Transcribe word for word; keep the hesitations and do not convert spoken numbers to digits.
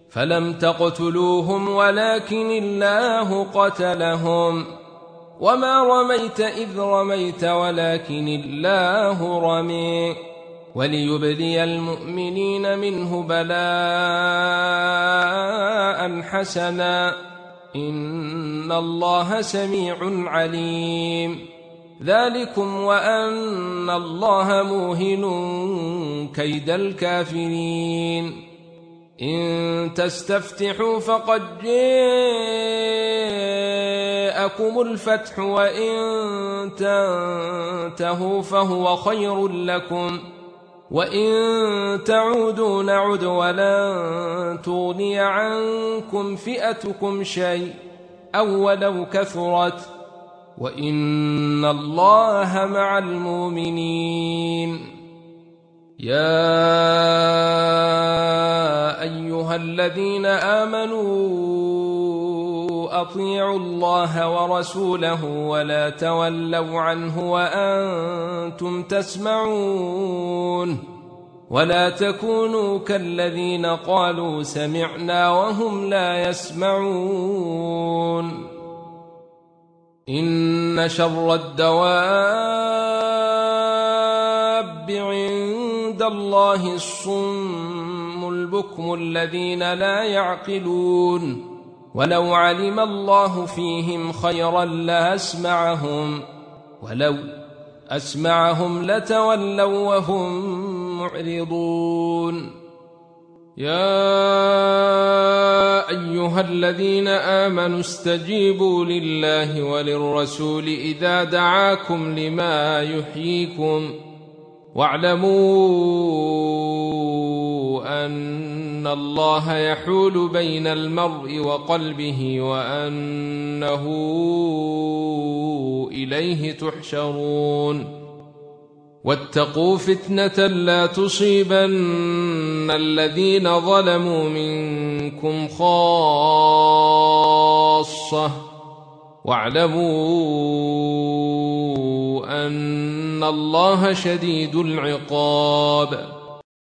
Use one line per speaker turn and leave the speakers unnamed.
فلم تقتلوهم ولكن الله قتلهم وما رميت إذ رميت ولكن الله رمي وليبلي المؤمنين منه بلاء حسنا إن الله سميع عليم. ذلكم وأن الله موهن كيد الكافرين. إن تستفتحوا فقد جاءكم الفتح وإن تنتهوا فهو خير لكم وإن تعودوا نعد ولن تغني عنكم فئتكم شيء أو ولو كثرت وإن الله مع المؤمنين. يا أيها الذين آمنوا أطيعوا الله ورسوله ولا تولوا عنه وأنتم تسمعون ولا تكونوا كالذين قالوا سمعنا وهم لا يسمعون. إن شر الدواب عند الله الصم البكم الذين لا يعقلون ولو علم الله فيهم خيرا لأسمعهم ولو أسمعهم لتولوا وهم معرضون. يا أيها الذين آمنوا استجيبوا لله وللرسول إذا دعاكم لما يحييكم واعلموا أن الله يحول بين المرء وقلبه وأنه إليه تحشرون. واتقوا فتنة لا تصيبن الذين ظلموا منكم خاصة واعلموا أن الله شديد العقاب.